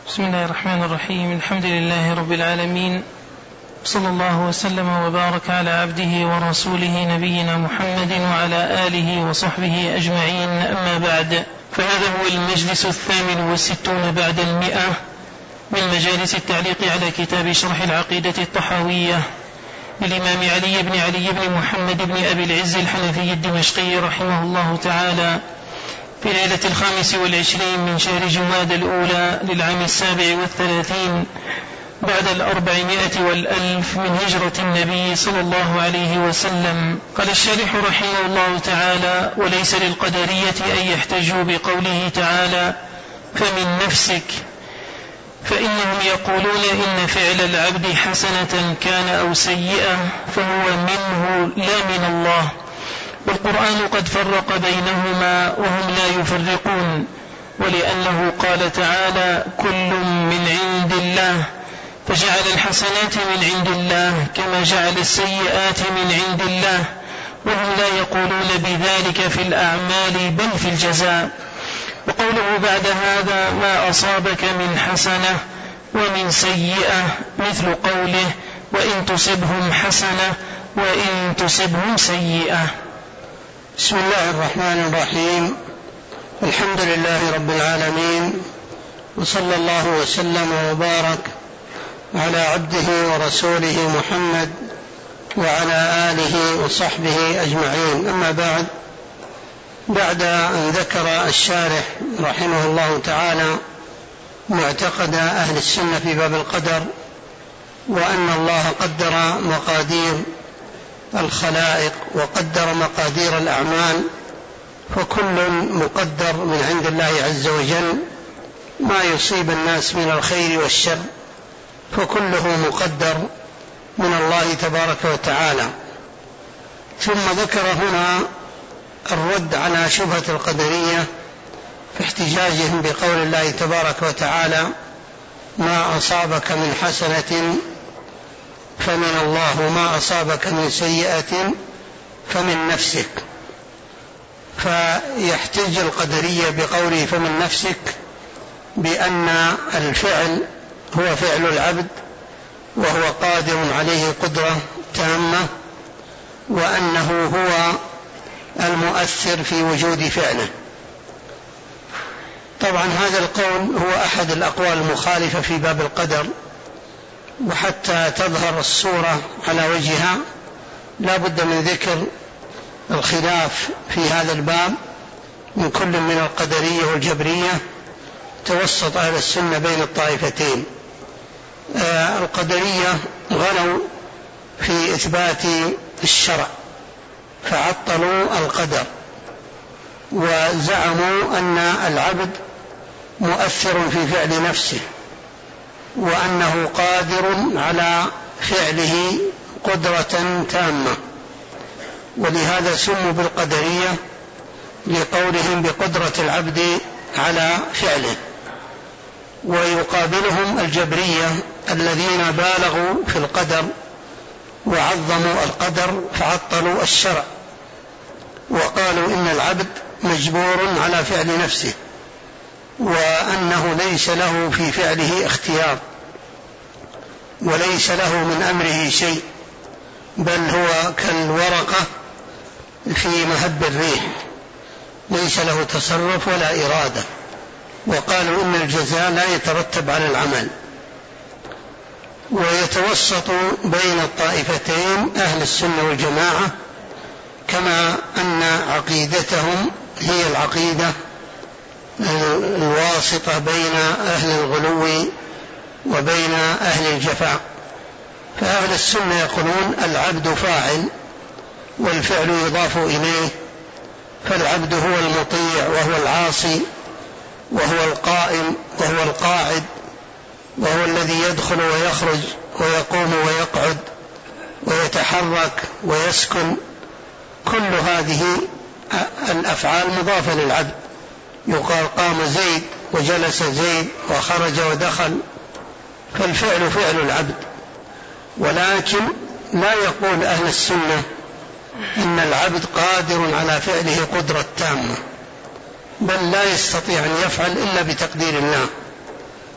بسم الله الرحمن الرحيم. الحمد لله رب العالمين، صلى الله وسلم وبارك على عبده ورسوله نبينا محمد وعلى آله وصحبه أجمعين، أما بعد، فهذا هو المجلس 68 بعد 100 من مجالس التعليق على كتاب شرح العقيدة الطحاوية للإمام علي بن محمد بن أبي العز الحنفي الدمشقي رحمه الله تعالى، في ليلة 25 من شهر جماد الأولى للعام 37 بعد 400 والألف من هجرة النبي صلى الله عليه وسلم. قال الشارح رحمه الله تعالى: وليس للقدرية أن يحتجوا بقوله تعالى فمن نفسك، فإنهم يقولون إن فعل العبد حسنة كان أو سيئة فهو منه لا من الله، والقرآن قد فرق بينهما وهم لا يفرقون، ولأنه قال تعالى كل من عند الله، فجعل الحسنات من عند الله كما جعل السيئات من عند الله، وهم لا يقولون بذلك في الأعمال بل في الجزاء. وقوله بعد هذا ما أصابك من حسنة ومن سيئة مثل قوله وإن تصبهم حسنة وإن تصبهم سيئة. بسم الله الرحمن الرحيم. الحمد لله رب العالمين، وصلى الله وسلم وبارك على عبده ورسوله محمد وعلى آله وصحبه أجمعين، أما بعد أن ذكر الشارح رحمه الله تعالى معتقد أهل السنة في باب القدر، وأن الله قدر مقادير الخلائق وقدر مقادير الأعمال، فكل مقدر من عند الله عز وجل، ما يصيب الناس من الخير والشر فكله مقدر من الله تبارك وتعالى. ثم ذكر هنا الرد على شبهة القدرية في احتجاجهم بقول الله تبارك وتعالى ما أصابك من حسنة فمن الله وما أصابك من سيئة فمن نفسك. فيحتج القدرية بقوله فمن نفسك بأن الفعل هو فعل العبد وهو قادر عليه قدرة تامة، وأنه هو المؤثر في وجود فعله. طبعا هذا القول هو أحد الأقوال المخالفة في باب القدر، وحتى تظهر الصورة على وجهها لا بد من ذكر الخلاف في هذا الباب من كل من القدرية والجبرية، توسط أهل السنة بين الطائفتين. القدرية غلوا في إثبات الشرع فعطلوا القدر، وزعموا أن العبد مؤثر في فعل نفسه، وأنه قادر على فعله قدرة تامة، ولهذا سموا بالقدرية لقولهم بقدرة العبد على فعله. ويقابلهم الجبرية الذين بالغوا في القدر وعظموا القدر فعطلوا الشرع، وقالوا إن العبد مجبور على فعل نفسه، وأنه ليس له في فعله اختيار، وليس له من أمره شيء، بل هو كالورقة في مهب الريح، ليس له تصرف ولا إرادة. وقالوا إن الجزاء لا يترتب على العمل. ويتوسط بين الطائفتين أهل السنة والجماعة، كما أن عقيدتهم هي العقيدة الواسطة بين أهل الغلو وبين أهل الجفاء. فأهل السنة يقولون العبد فاعل والفعل يضاف إليه، فالعبد هو المطيع وهو العاصي وهو القائم وهو القاعد، وهو الذي يدخل ويخرج ويقوم ويقعد ويتحرك ويسكن. كل هذه الأفعال مضافة للعبد، يقال قام زيد وجلس زيد وخرج ودخل، فالفعل فعل العبد. ولكن لا يقول أهل السنة إن العبد قادر على فعله قدرة تامة، بل لا يستطيع أن يفعل إلا بتقدير الله.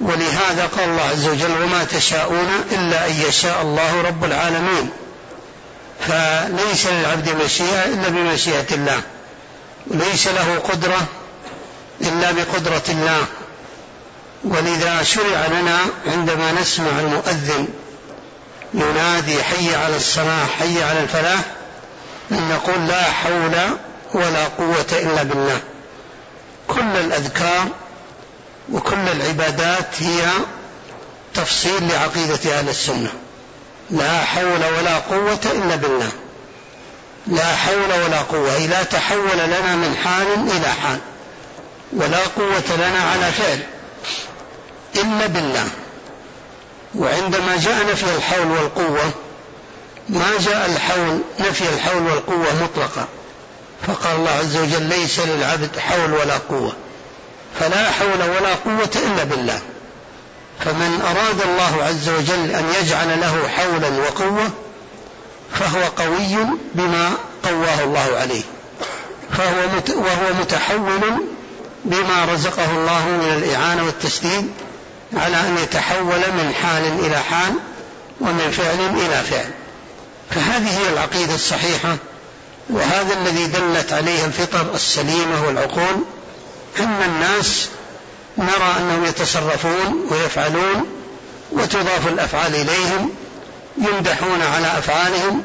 ولهذا قال الله عز وجل وما تشاءون إلا أن يشاء الله رب العالمين. فليس للعبد مشيئة إلا بمشيئة الله، وليس له قدرة إلا بقدرة الله. ولذا شرع لنا عندما نسمع المؤذن ينادي حي على الصلاة حي على الفلاح أن نقول لا حول ولا قوة إلا بالله. كل الأذكار وكل العبادات هي تفصيل لعقيدة أهل السنة. لا حول ولا قوة إلا بالله، لا حول ولا قوة، أي لا تحول لنا من حال إلى حال، ولا قوة لنا على فعل إلا بالله. وعندما جاء نفي الحول والقوة ما جاء الحول نفي الحول والقوة مطلقا، فقال الله عز وجل ليس للعبد حول ولا قوة، فلا حول ولا قوة إلا بالله. فمن أراد الله عز وجل أن يجعل له حولا وقوة فهو قوي بما قواه الله عليه، وهو متحول بما رزقه الله من الإعانة والتسديد على أن يتحول من حال إلى حال ومن فعل إلى فعل. فهذه هي العقيدة الصحيحة، وهذا الذي دلت عليه الفطر السليمة والعقول، أن الناس نرى أنهم يتصرفون ويفعلون وتضاف الأفعال إليهم، يمدحون على أفعالهم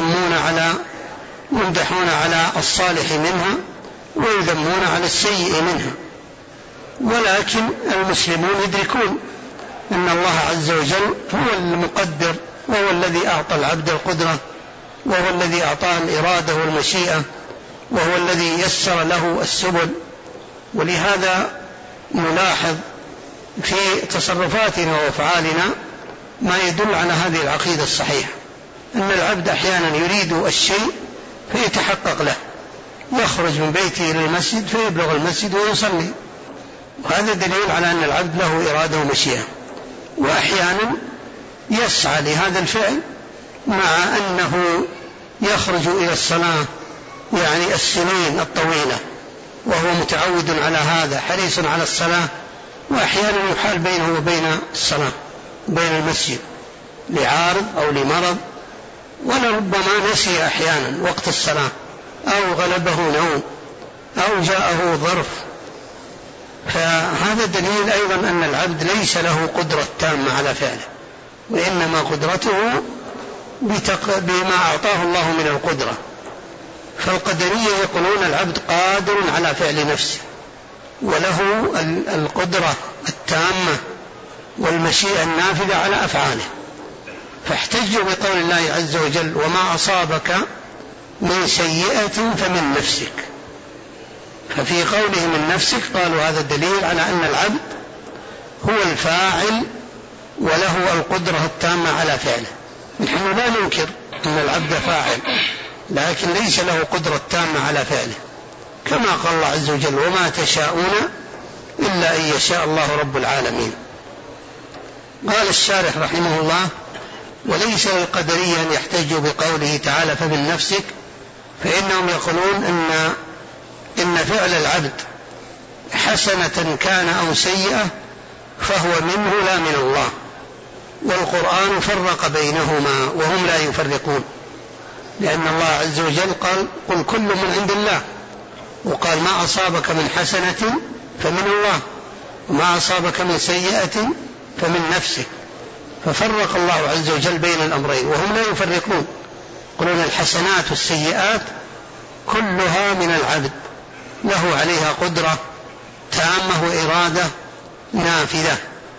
يمدحون على الصالح منها ويذمون على السيء منها. ولكن المسلمون يدركون أن الله عز وجل هو المقدر، وهو الذي أعطى العبد القدرة، وهو الذي أعطاه الإرادة والمشيئة، وهو الذي يسر له السبل. ولهذا نلاحظ في تصرفاتنا وأفعالنا ما يدل على هذه العقيدة الصحيحة، أن العبد أحيانا يريد الشيء فيتحقق له، يخرج من بيته إلى المسجد فيبلغ المسجد ويصلي، وهذا دليل على أن العبد له إرادة ومشيئة. وأحيانا يسعى لهذا الفعل مع أنه يخرج إلى الصلاة يعني السنين الطويلة وهو متعود على هذا، حريص على الصلاة، وأحيانا يحال بينه وبين الصلاة بين المسجد لعارض أو لمرض، ولربما نسي أحيانا وقت الصلاة أو غلبه نوم أو جاءه ظرف. فهذا دليل أيضا أن العبد ليس له قدرة تامة على فعله، وإنما قدرته بما أعطاه الله من القدرة. فالقدرية يقولون العبد قادر على فعل نفسه، وله القدرة التامة والمشيئة النافذة على أفعاله، فاحتجوا بقول الله عز وجل وما أصابك من سيئة فمن نفسك. ففي قوله من نفسك قالوا هذا دليل على أن العبد هو الفاعل وله القدرة التامة على فعله. نحن لا ننكر أن العبد فاعل، لكن ليس له قدرة تامة على فعله، كما قال الله عز وجل وما تشاءون إلا أن يشاء الله رب العالمين. قال الشارح رحمه الله وليس للقدرية أن يحتجوا بقوله تعالى فمن نفسك، فإنهم يقولون إن فعل العبد حسنة كان أو سيئة فهو منه لا من الله، والقرآن فرق بينهما وهم لا يفرقون، لأن الله عز وجل قال قل كل من عند الله، وقال ما أصابك من حسنة فمن الله وما أصابك من سيئة فمن نفسك، ففرق الله عز وجل بين الأمرين وهم لا يفرقون، يقولون الحسنات والسيئات كلها من العبد، له عليها قدرة تامة وإرادة نافذة.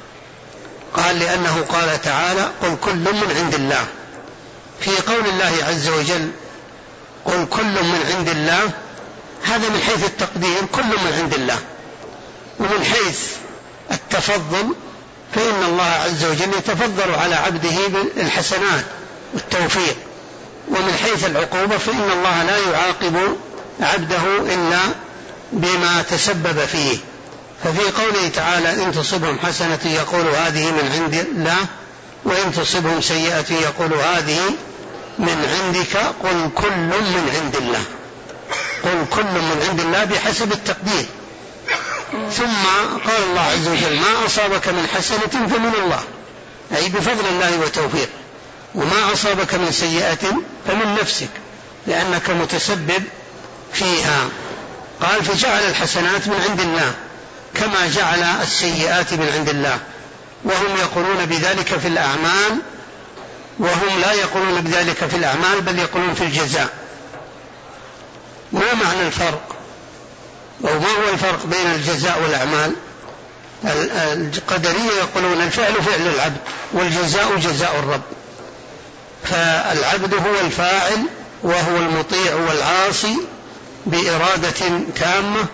قال لأنه قال تعالى قل كل من عند الله. في قول الله عز وجل قل كل من عند الله، هذا من حيث التقدير كل من عند الله، ومن حيث التفضل فإن الله عز وجل يتفضل على عبده بالحسنات والتوفيق، ومن حيث العقوبة فإن الله لا يعاقب عبده إلا بما تسبب فيه. ففي قوله تعالى إن تصبهم حسنة يقول هذه من عند الله، وإن تصبهم سيئة يقول هذه من عندك، قل كل من عند الله، قل كل من عند الله بحسب التقدير، ثم قال الله عز وجل ما أصابك من حسنة فمن الله، أي بفضل الله وتوفيقه، وما أصابك من سيئة فمن نفسك لأنك متسبب فيها. قال فجعل الحسنات من عند الله كما جعل السيئات من عند الله، وهم يقولون بذلك في الأعمال، وهم لا يقولون بذلك في الأعمال بل يقولون في الجزاء. ما معنى الفرق أو ما هو الفرق بين الجزاء والأعمال؟ القدرية يقولون الفعل فعل العبد والجزاء جزاء الرب، فالعبد هو الفاعل وهو المطيع والعاصي بإرادة تامة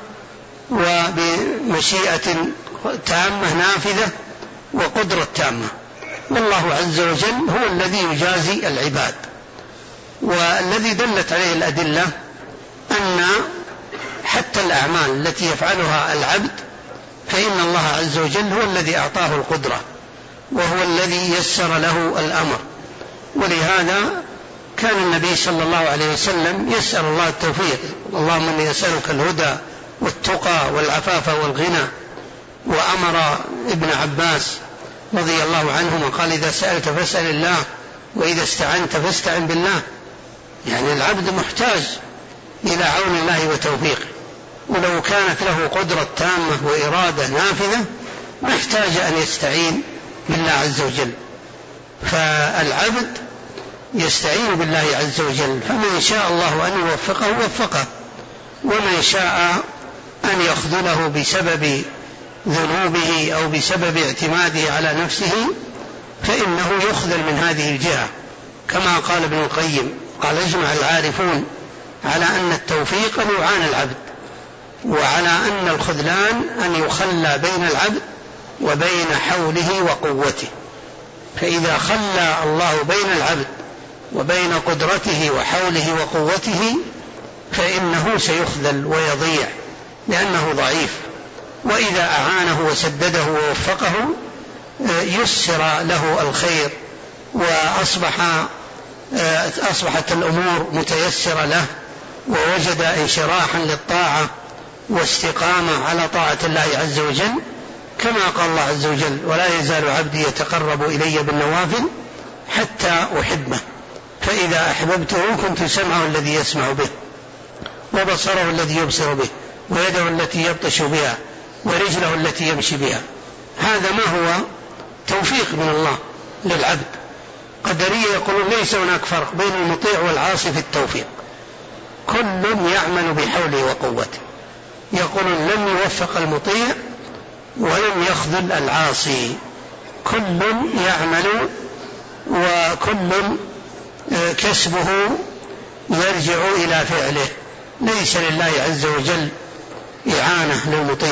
وبمشيئة تامة نافذة وقدرة تامة، والله عز وجل هو الذي يجازي العباد. والذي دلت عليه الأدلة أن حتى الأعمال التي يفعلها العبد فإن الله عز وجل هو الذي أعطاه القدرة وهو الذي يسر له الأمر، ولهذا كان النبي صلى الله عليه وسلم يسأل الله التوفيق، اللهم إني أسألك الهدى والتقى والعفاف والغنى. وأمر ابن عباس رضي الله عنهما قال إذا سألت فاسأل الله وإذا استعنت فاستعن بالله، يعني العبد محتاج إلى عون الله وتوفيقه، ولو كانت له قدرة تامة وإرادة نافذة ما احتاج أن يستعين بالله عز وجل. فالعبد يستعين بالله عز وجل، فمن شاء الله أن يوفقه وفقه، ومن شاء أن يخذله بسبب ذنوبه أو بسبب اعتماده على نفسه فإنه يخذل من هذه الجهة، كما قال ابن القيم قال اجمع العارفون على أن التوفيق أن يعان العبد، وعلى أن الخذلان أن يخلى بين العبد وبين حوله وقوته. فإذا خلى الله بين العبد وبين قدرته وحوله وقوته فإنه سيخذل ويضيع لأنه ضعيف، وإذا أعانه وسدده ووفقه يسر له الخير وأصبحت الأمور متيسرة له، ووجد انشراحا للطاعة واستقامة على طاعة الله عز وجل، كما قال الله عز وجل ولا يزال عبدي يتقرب إلي بالنوافل حتى أحبه، فإذا أحببته كنت سمعه الذي يسمع به وبصره الذي يبصر به ويده التي يبطش بها ورجله التي يمشي بها. هذا ما هو توفيق من الله للعبد. قدرية يقولون ليس هناك فرق بين المطيع والعاصي في التوفيق، كل يعمل بحوله وقوته. يقولون لم يوفق المطيع ولم يخذل العاصي، كل يعمل وكل كسبه يرجع إلى فعله، ليس لله عز وجل إعانة للمطيع.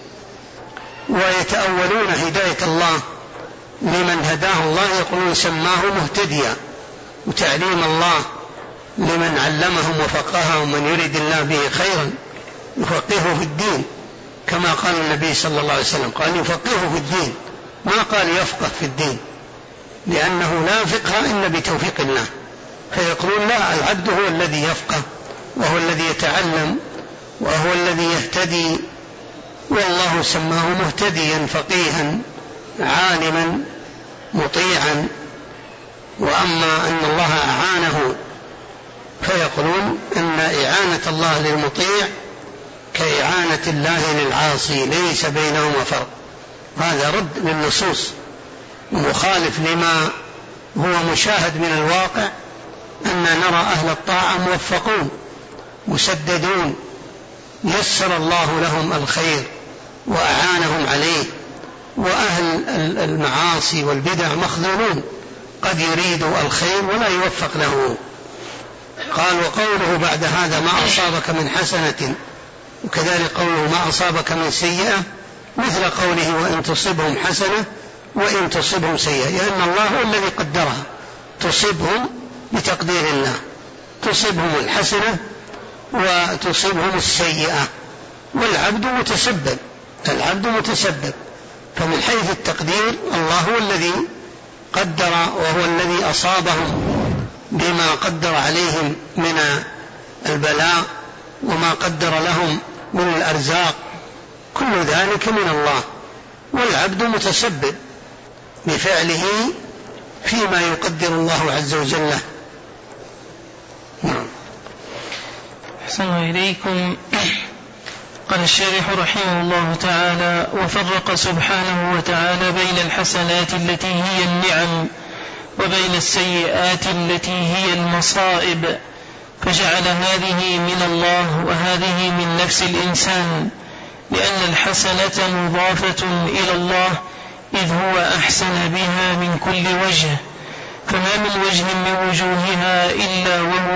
ويتأولون هداية الله لمن هداه الله، يقولون سماه مهتديا، وتعليم الله لمن علمهم وفقههم، من يريد الله به خيرا يفقهه في الدين، كما قال النبي صلى الله عليه وسلم قال يفقهه في الدين، ما قال يفقه في الدين، لأنه لا فقه إلا بتوفيق الله. فيقولون لا، العبد هو الذي يفقه وهو الذي يتعلم وهو الذي يهتدي، والله سماه مهتديا فقيها عالما مطيعا. وأما أن الله أعانه فيقولون أن إعانة الله للمطيع كإعانة الله للعاصي، ليس بينهما فرق. هذا رد للنصوص مخالف لما هو مشاهد من الواقع، أن نرى أهل الطاعة موفقون مسددون، يسر الله لهم الخير وأعانهم عليه، وأهل المعاصي والبدع مخذولون، قد يريد الخير ولا يوفق له. قال وقوله بعد هذا ما أصابك من حسنة، وكذلك قوله ما أصابك من سيئة، مثل قوله وإن تصبهم حسنة وإن تصبهم سيئة، لأن الله هو الذي قدرها، تصبهم بتقدير الله، تصبهم الحسنة وتصبهم السيئة، والعبد متسبب، العبد متسبب. فمن حيث التقدير الله هو الذي قدر، وهو الذي أصابهم بما قدر عليهم من البلاء وما قدر لهم من الأرزاق كل ذلك من الله، والعبد متسبب بفعله فيما يقدر الله عز وجل له. أحسن إليكم. قال الشارح رحمه الله تعالى: وفرق سبحانه وتعالى بين الحسنات التي هي النعم وبين السيئات التي هي المصائب، فجعل هذه من الله وهذه من نفس الإنسان، لأن الحسنة مضافة إلى الله إذ هو أحسن بها من كل وجه، فما من وجه من وجوهها إلا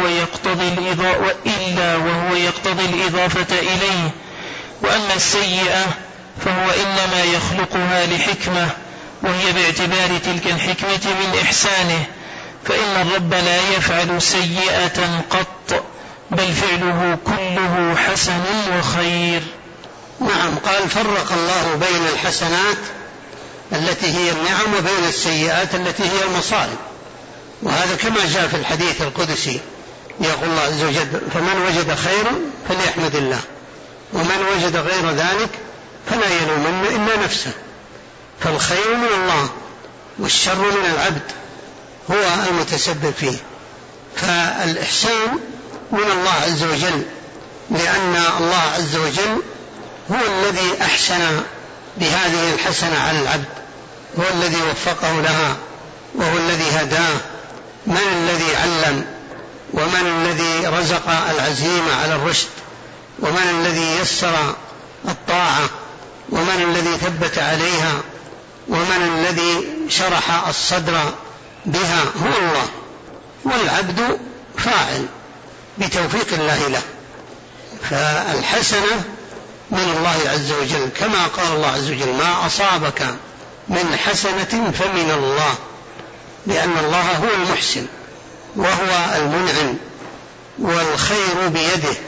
وهو يقتضي الإضافة إليه. وأما السيئة فهو إنما يخلقها لحكمة، وهي باعتبار تلك الحكمة من إحسانه، فإن الرب لا يفعل سيئة قط، بل فعله كله حسن وخير. نعم. قال: فرق الله بين الحسنات التي هي النعم وبين السيئات التي هي المصائب. وهذا كما جاء في الحديث القدسي، يقول الله عز وجل: فمن وجد خيرا فليحمد الله، ومن وجد غير ذلك فلا يلومن إلا نفسه. فالخير من الله والشر من العبد هو المتسبب فيه. فالإحسان من الله عز وجل، لأن الله عز وجل هو الذي أحسن بهذه الحسنة على العبد، هو الذي وفقه لها، وهو الذي هداه. من الذي علم، ومن الذي رزق العزيمة على الرشد، ومن الذي يسر الطاعة، ومن الذي ثبت عليها، ومن الذي شرح الصدر بها؟ هو الله، والعبد فاعل بتوفيق الله له. فالحسنة من الله عز وجل، كما قال الله عز وجل: ما أصابك من حسنة فمن الله، لأن الله هو المحسن وهو المنعم، والخير بيده،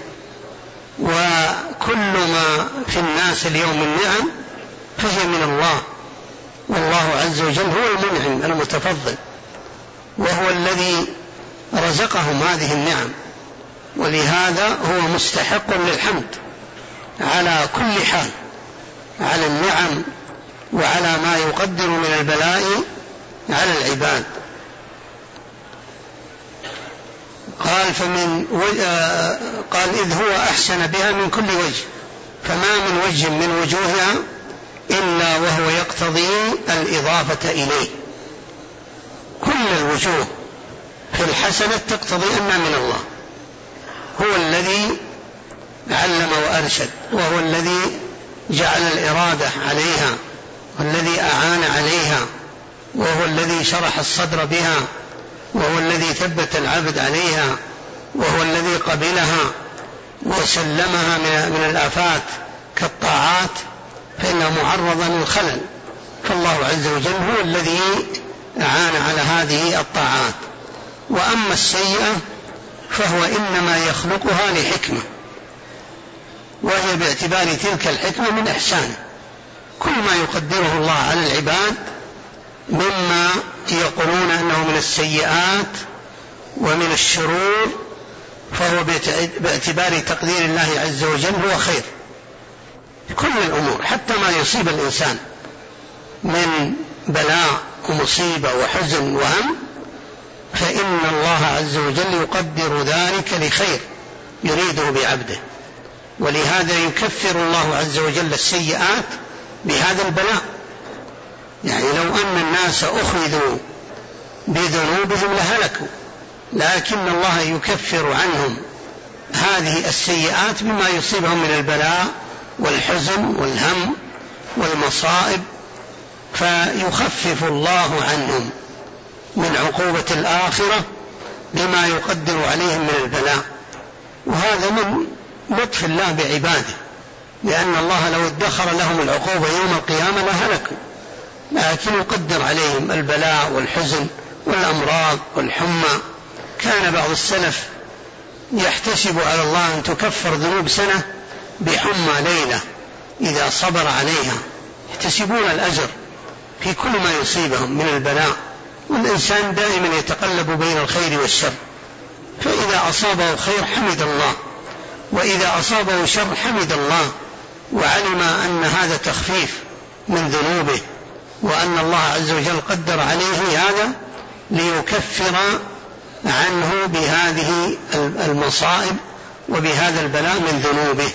وكل ما في الناس اليوم من نعم فهي من الله، والله عز وجل هو المنعم المتفضل، وهو الذي رزقهم هذه النعم، ولهذا هو مستحق للحمد على كل حال، على النعم وعلى ما يقدر من البلاء على العباد. قال إذ هو أحسن بها من كل وجه، فما من وجه من وجوهها إلا وهو يقتضي الإضافة إليه. كل الوجوه في الحسنة تقتضي أنها من الله، هو الذي علم وأرشد، وهو الذي جعل الإرادة عليها، والذي أعان عليها، وهو الذي شرح الصدر بها، وهو الذي ثبت العبد عليها، وهو الذي قبلها وسلمها من الآفات كالطاعات، فإنها معرضة للخلل. فالله عز وجل هو الذي أعان على هذه الطاعات. وأما السيئة فهو إنما يخلقها لحكمة، وهي باعتبار تلك الحكمة من إحسانه. كل ما يقدره الله على العباد مما يقولون أنه من السيئات ومن الشرور، فهو باعتبار تقدير الله عز وجل هو خير. كل الأمور حتى ما يصيب الإنسان من بلاء ومصيبة وحزن وهم، فإن الله عز وجل يقدر ذلك لخير يريده بعبده، ولهذا يكفر الله عز وجل السيئات بهذا البلاء. يعني لو أن الناس أخذوا بذنوبهم لهلكوا، لكن الله يكفر عنهم هذه السيئات بما يصيبهم من البلاء والحزن والهم والمصائب، فيخفف الله عنهم من عقوبة الآخرة بما يقدر عليهم من البلاء. وهذا من لطف الله بعباده، لأن الله لو ادخر لهم العقوبة يوم القيامة لهلكوا، لكن يقدر عليهم البلاء والحزن والأمراض والحمى. كان بعض السلف يحتسب على الله أن تكفر ذنوب سنة بحمى ليلة إذا صبر عليها، يحتسبون الأجر في كل ما يصيبهم من البلاء. والإنسان دائما يتقلب بين الخير والشر، فإذا أصابه خير حمد الله، وإذا أصابه شر حمد الله، وعلم أن هذا تخفيف من ذنوبه، وأن الله عز وجل قدر عليه هذا ليكفر عنه بهذه المصائب وبهذا البلاء من ذنوبه.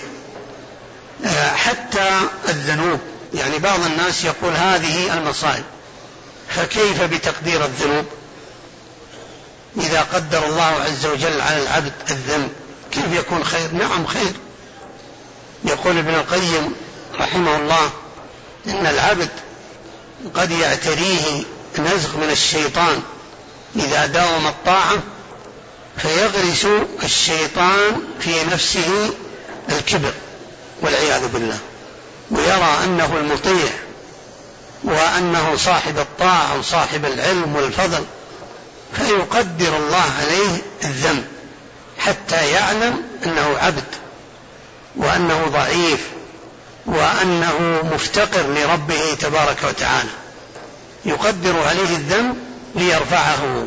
حتى الذنوب، يعني بعض الناس يقول هذه المصائب، فكيف بتقدير الذنوب؟ إذا قدر الله عز وجل على العبد الذنب كيف يكون خير؟ نعم خير. يقول ابن القيم رحمه الله إن العبد قد يعتريه نزغ من الشيطان إذا داوم الطاعة، فيغرس الشيطان في نفسه الكبر والعياذ بالله، ويرى أنه المطيع وأنه صاحب الطاعة وصاحب العلم والفضل، فيقدر الله عليه الذنب حتى يعلم أنه عبد وأنه ضعيف وأنه مفتقر لربه تبارك وتعالى، يقدر عليه الذنب ليرفعه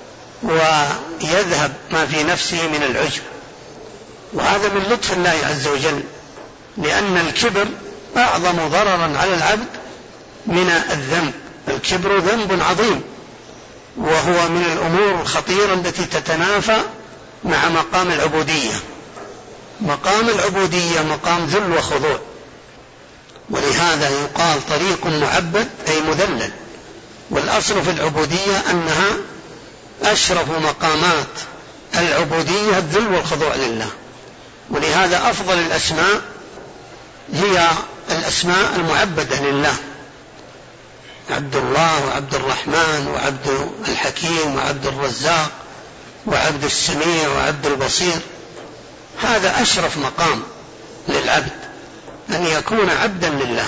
ويذهب ما في نفسه من العجب. وهذا من لطف الله عز وجل، لأن الكبر أعظم ضررا على العبد من الذنب. الكبر ذنب عظيم، وهو من الأمور الخطيرة التي تتنافى مع مقام العبودية. مقام العبودية مقام ذل وخضوع، ولهذا يقال طريق معبد أي مذلل، والأصل في العبودية أنها أشرف مقامات العبودية الذل والخضوع لله. ولهذا أفضل الأسماء هي الأسماء المعبدة لله، عبد الله وعبد الرحمن وعبد الحكيم وعبد الرزاق وعبد السميع وعبد البصير. هذا أشرف مقام للعبد أن يكون عبدا لله.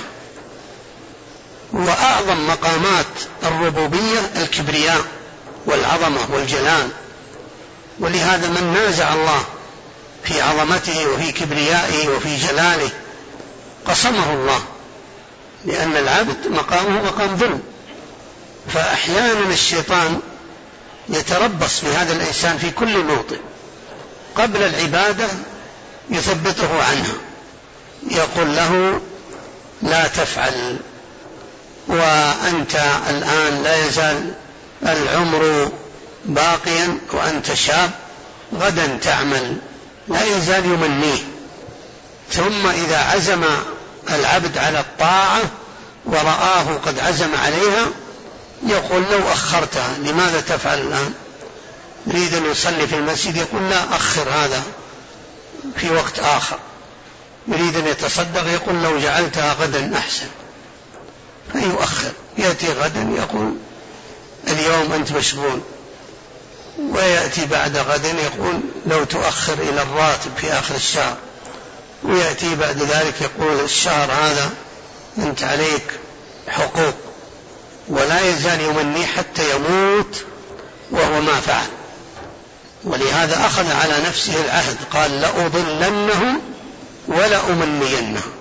وأعظم مقامات الربوبية الكبرياء والعظمة والجلال، ولهذا من نازع الله في عظمته وفي كبريائه وفي جلاله قصمه الله، لأن العبد مقامه مقام ذل. فأحيانا الشيطان يتربص بهذا الإنسان في كل موطن، قبل العبادة يثبطه عنها، يقول له لا تفعل، وأنت الآن لا يزال العمر باقيا وأنت شاب، غدا تعمل، لا يزال يمنيه. ثم إذا عزم العبد على الطاعة ورآه قد عزم عليها يقول لو أخرتها، لماذا تفعل الآن؟ يريد أن يصلي في المسجد، يقول لا أخر هذا في وقت آخر. يريد أن يتصدق، يقول لو جعلتها غدا أحسن، فيؤخر. يأتي غدا يقول اليوم أنت مشغول، ويأتي بعد غد يقول لو تؤخر إلى الراتب في آخر الشهر، ويأتي بعد ذلك يقول الشهر هذا أنت عليك حقوق، ولا يزال يمني حتى يموت وهو ما فعل. ولهذا أخذ على نفسه العهد، قال لأضلنهم ولأمنينهم.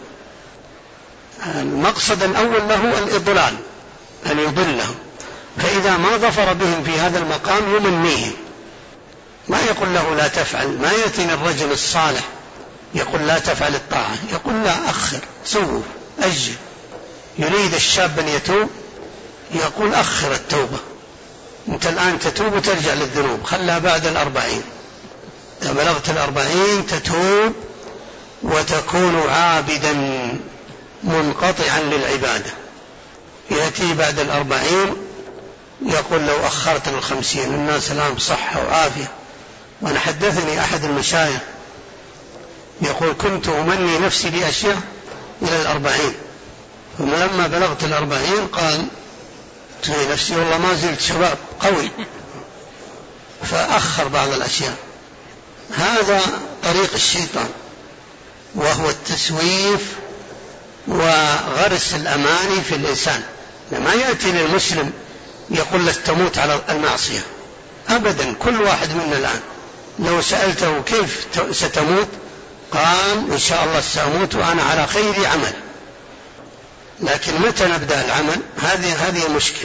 المقصد الأول له الإضلال، أن يضلهم، فإذا ما ظفر بهم في هذا المقام يمنيهم، ما يقول له لا تفعل. ما يأتينا الرجل الصالح يقول لا تفعل الطاعة، يقول لا أخر، سوف، أجل. يريد الشاب أن يتوب، يقول أخر التوبة، أنت الآن تتوب وترجع للذنوب، خلها بعد 40. إذا بلغت 40 تتوب وتكون عابدا منقطعا للعبادة. يأتي بعد 40 يقول لو أخرت 50، الناس الآن بصحة وعافية. وأنا حدثني أحد المشايخ يقول كنت أمني نفسي بأشياء إلى 40، ثم لما بلغت 40 قال نفسي والله ما زلت شباب قوي، فأخر بعض الأشياء. هذا طريق الشيطان، وهو التسويف وغرس الأماني في الإنسان. لما يأتي للمسلم يقول لك تموت على المعصية أبدا. كل واحد منا الآن لو سألته كيف ستموت قال إن شاء الله سأموت وأنا على خير عمل. لكن متى نبدأ العمل؟ هذه المشكلة.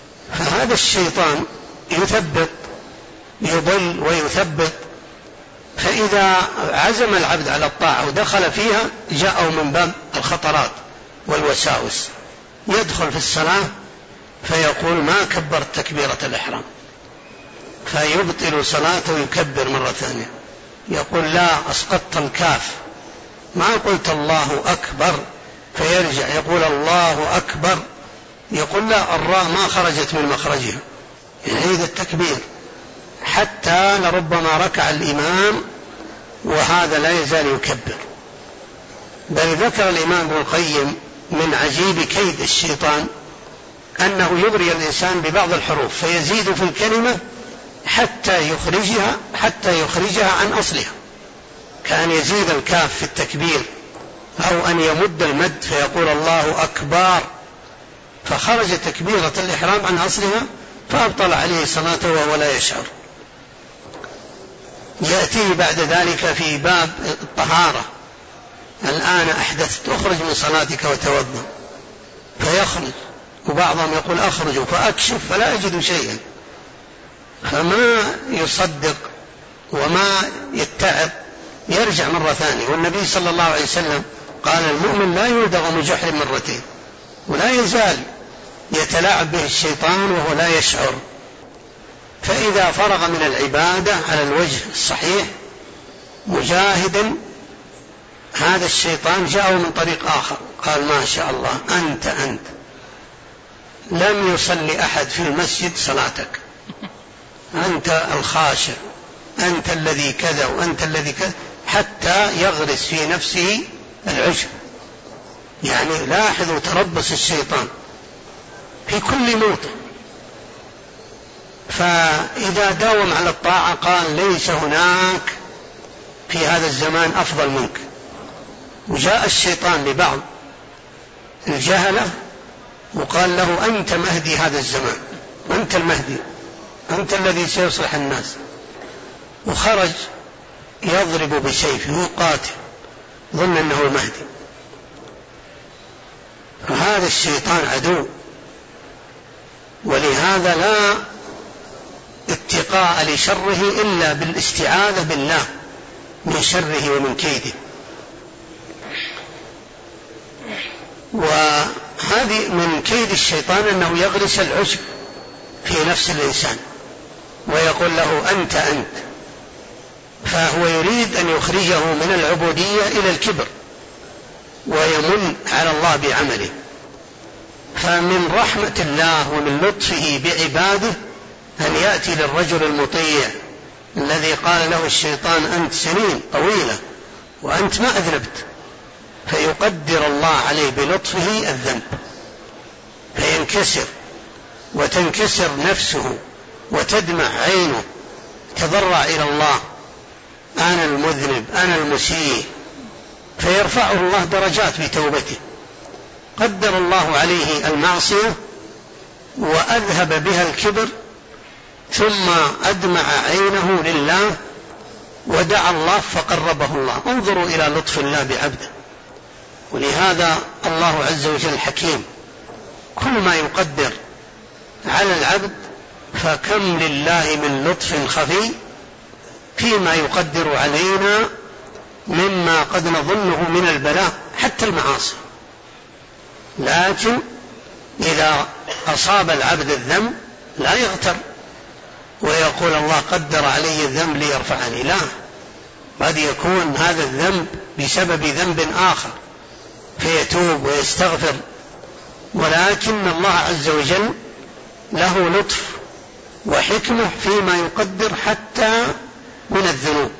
فهذا الشيطان يثبت، يضل ويثبت فإذا عزم العبد على الطاعة ودخل فيها جاءوا من باب الخطرات والوساوس، يدخل في الصلاة فيقول ما كبرت تكبيرة الإحرام، فيبطل صلاته ويكبر مرة ثانية، يقول لا أسقطت الكاف ما قلت الله أكبر، فيرجع يقول الله أكبر، يقول لا الراء ما خرجت من مخرجها، يعيد التكبير حتى لربما ركع الإمام وهذا لا يزال يكبر. بل ذكر الإمام ابن القيم من عجيب كيد الشيطان أنه يغري الإنسان ببعض الحروف فيزيد في الكلمة حتى يخرجها عن أصلها، كأن يزيد الكاف في التكبير أو أن يمد المد فيقول الله أكبر، فخرج تكبيرة الإحرام عن أصلها فأبطل عليه صلاته وهو لا يشعر. يأتي بعد ذلك في باب الطهارة، الآن أحدثت أخرج من صلاتك وتوضأ، فيخرج، وبعضهم يقول أخرج فأكشف فلا أجد شيئا، فما يصدق وما يتعب، يرجع مرة ثانية. والنبي صلى الله عليه وسلم قال المؤمن لا يلدغ من جحر مرتين، ولا يزال يتلاعب به الشيطان وهو لا يشعر. فإذا فرغ من العبادة على الوجه الصحيح مجاهدا، هذا الشيطان جاءه من طريق آخر قال ما شاء الله أنت لم يصلي أحد في المسجد صلاتك، أنت الخاشع، أنت الذي كذا وأنت الذي كذا، حتى يغرس في نفسه العجب. يعني لاحظوا تربص الشيطان في كل موطن. فإذا داوم على الطاعة قال ليس هناك في هذا الزمان أفضل منك. وجاء الشيطان لبعض الجهلة وقال له أنت مهدي هذا الزمان، أنت المهدي، أنت الذي سيصلح الناس، وخرج يضرب بسيفه ويقاتل ظن أنه المهدي. فهذا الشيطان عدو، ولهذا لا اتقاء لشره إلا بالاستعاذة بالله من شره ومن كيده. وهذه من كيد الشيطان أنه يغرس العجب في نفس الإنسان ويقول له أنت، فهو يريد أن يخرجه من العبودية إلى الكبر ويمن على الله بعمله. فمن رحمة الله ومن لطفه بعباده أن يأتي للرجل المطيع الذي قال له الشيطان أنت سنين طويلة وأنت ما أذنبت، فيقدر الله عليه بلطفه الذنب فينكسر وتنكسر نفسه وتدمع عينه، تضرع إلى الله أنا المذنب أنا المسيء، فيرفعه الله درجات بتوبته. قدر الله عليه المعصية وأذهب بها الكبر، ثم أدمع عينه لله ودعا الله فقربه الله. انظروا إلى لطف الله بعبده. ولهذا الله عز وجل حكيم، كل ما يقدر على العبد فكم لله من لطف خفي فيما يقدر علينا مما قد نظنه من البلاء حتى المعاصي. لكن إذا أصاب العبد الذنب لا يغتر ويقول الله قدر علي الذنب ليرفعني، لا، قد يكون هذا الذنب بسبب ذنب آخر فيتوب ويستغفر. ولكن الله عز وجل له لطف وحكمة فيما يقدر حتى من الذنوب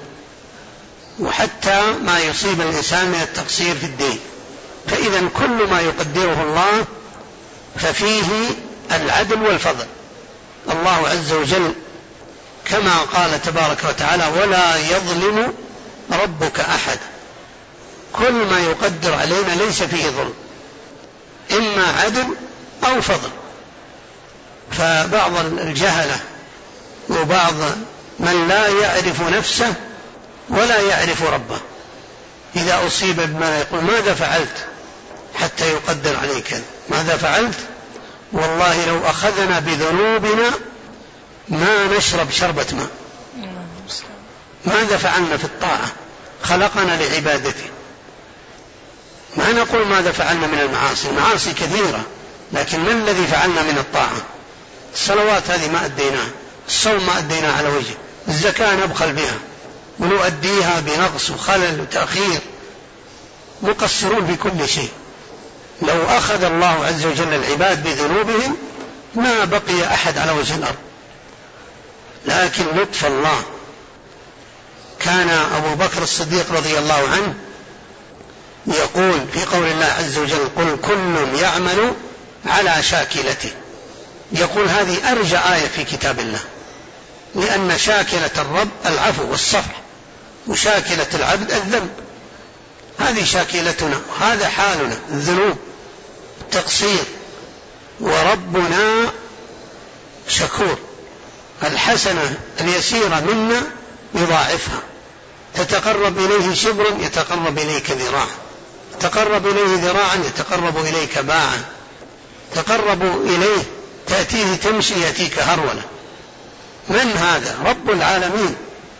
وحتى ما يصيب الإنسان من التقصير في الدين. فإذا كل ما يقدره الله ففيه العدل والفضل. الله عز وجل كما قال تبارك وتعالى ولا يظلم ربك أحد، كل ما يقدر علينا ليس فيه ظلم، إما عدل أو فضل. فبعض الجهلة وبعض من لا يعرف نفسه ولا يعرف ربه إذا أصيب بما يقول ماذا فعلت حتى يقدر عليك، ماذا فعلت؟ والله لو أخذنا بذنوبنا ما نشرب شربة ماء. ماذا فعلنا في الطاعة؟ خلقنا لعبادته. ما نقول ماذا فعلنا من المعاصي، المعاصي كثيرة، لكن ما الذي فعلنا من الطاعة؟ الصلوات هذه ما أديناها، الصوم ما أديناه على وجه، الزكاة نبخل بها ونؤديها بنقص وخلل وتأخير، مقصرون في كل شيء. لو أخذ الله عز وجل العباد بذنوبهم ما بقي أحد على وجه الأرض، لكن لطف الله. كان أبو بكر الصديق رضي الله عنه يقول في قول الله عز وجل: قل كل يعمل على شاكلته. يقول هذه أرجى آية في كتاب الله، لأن شاكلة الرب العفو والصفح، وشاكلة العبد الذنب. هذه شاكلتنا، هذا حالنا، الذنوب، التقصير. وربنا شكور، الحسنة اليسيرة منا يضاعفها. تتقرب إليه شبر يتقرب إليك ذراعا، تقرب إليه ذراعا يتقرب إليك باعا، تقرب إليه تأتيه تمشي يأتيك هرولة. من هذا؟ رب العالمين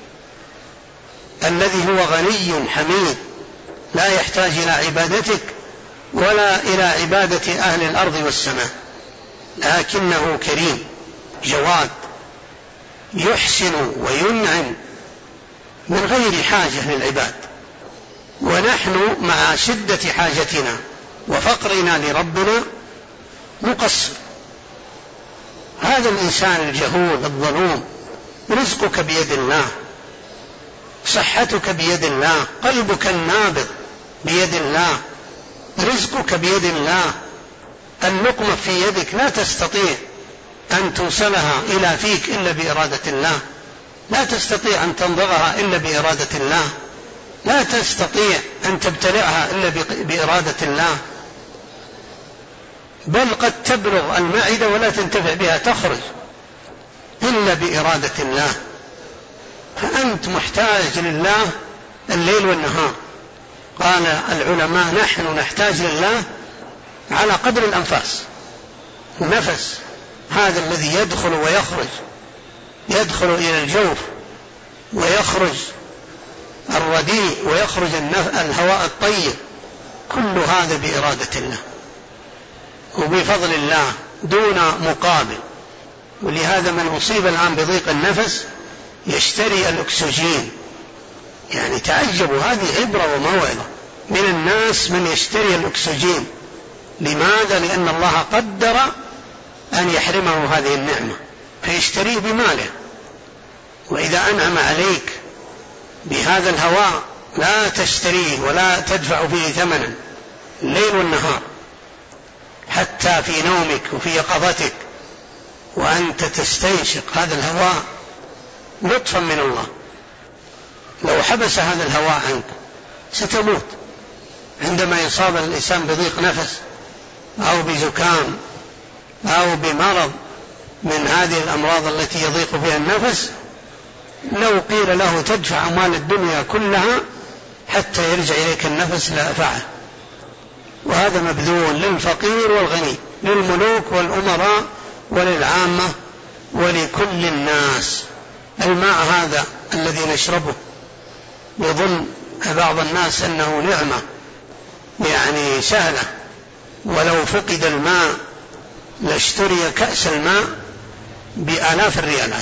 الذي هو غني حميد، لا يحتاج إلى عبادتك ولا إلى عبادة أهل الأرض والسماء، لكنه كريم جواد يحسن وينعم من غير حاجة للعباد. ونحن مع شدة حاجتنا وفقرنا لربنا نقصر. هذا الإنسان الجهول الظلوم رزقك بيد الله، صحتك بيد الله، قلبك النابض بيد الله، رزقك بيد الله. اللقمة في يدك لا تستطيع أن توصلها إلى فيك إلا بإرادة الله، لا تستطيع أن تمضغها إلا بإرادة الله، لا تستطيع أن تبتلعها إلا بإرادة الله، بل قد تبلغ المعدة ولا تنتفع بها، تخرج إلا بإرادة الله. فأنت محتاج لله الليل والنهار. قال العلماء: نحن نحتاج لله على قدر الأنفاس. النفس هذا الذي يدخل ويخرج، يدخل إلى الجوف ويخرج الرديء ويخرج الهواء الطيب، كل هذا بإرادة الله وبفضل الله دون مقابل. ولهذا من أصيب الآن بضيق النفس يشتري الأكسجين. يعني تعجبوا، هذه عبرة وموعظة من الناس من يشتري الأكسجين. لماذا؟ لأن الله قدر أن يحرمه هذه النعمة فيشتريه بماله. وإذا أنعم عليك بهذا الهواء لا تشتريه ولا تدفع فيه ثمنا الليل والنهار، حتى في نومك وفي يقظتك وأنت تستنشق هذا الهواء لطفا من الله. لو حبس هذا الهواء عنك ستموت. عندما يصاب الإنسان بضيق نفس أو بزكام أو بمرض من هذه الأمراض التي يضيق بها النفس، لو قيل له تدفع أموال الدنيا كلها حتى يرجع إليك النفس لا فعل. وهذا مبذول للفقير والغني، للملوك والأمراء وللعامة ولكل الناس. الماء هذا الذي نشربه يظن بعض الناس أنه نعمة يعني سهلة، ولو فقد الماء لاشتري كأس الماء بآلاف الريالات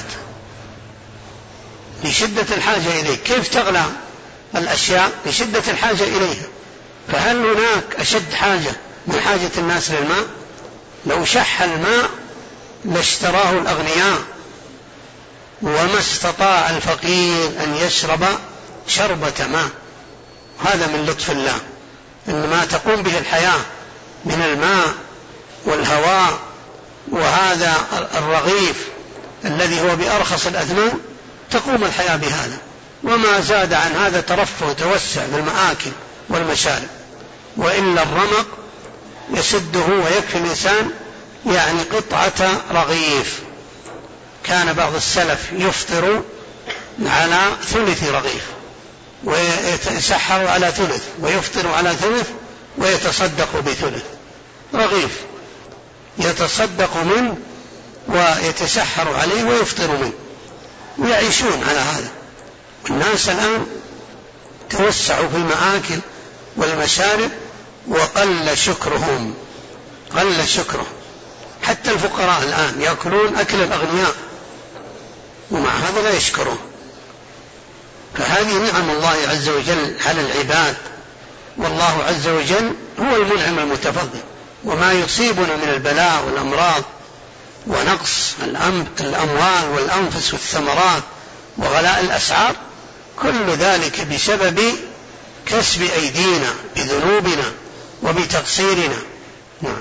لشدة الحاجة إليه. كيف تغلى الأشياء؟ لشدة الحاجة إليها. فهل هناك أشد حاجة من حاجة الناس للماء؟ لو شح الماء لاشتراه الأغنياء، وما استطاع الفقير أن يشرب شربة ماء. هذا من لطف الله، إن ما تقوم به الحياة من الماء والهواء وهذا الرغيف الذي هو بأرخص الأثمان تقوم الحياة بهذا. وما زاد عن هذا ترفه وتوسع بالمآكل والمشارب، وإلا الرمق يسده ويكفي الإنسان يعني قطعة رغيف. كان بعض السلف يفطر على ثلث رغيف ويتسحر على ثلث ويفطر على ثلث ويتصدق بثلث رغيف، يتصدق منه ويتسحر عليه ويفطر منه، ويعيشون على هذا. الناس الآن توسعوا في المآكل والمشارب وقل شكرهم، قل شكرهم. حتى الفقراء الآن يأكلون أكل الأغنياء ومع هذا لا يشكرون. فهذه نعم الله عز وجل على العباد، والله عز وجل هو المنعم المتفضل. وما يصيبنا من البلاء والأمراض ونقص الأموال والأنفس والثمرات وغلاء الأسعار كل ذلك بسبب كسب أيدينا بذنوبنا وبتقصيرنا. نعم.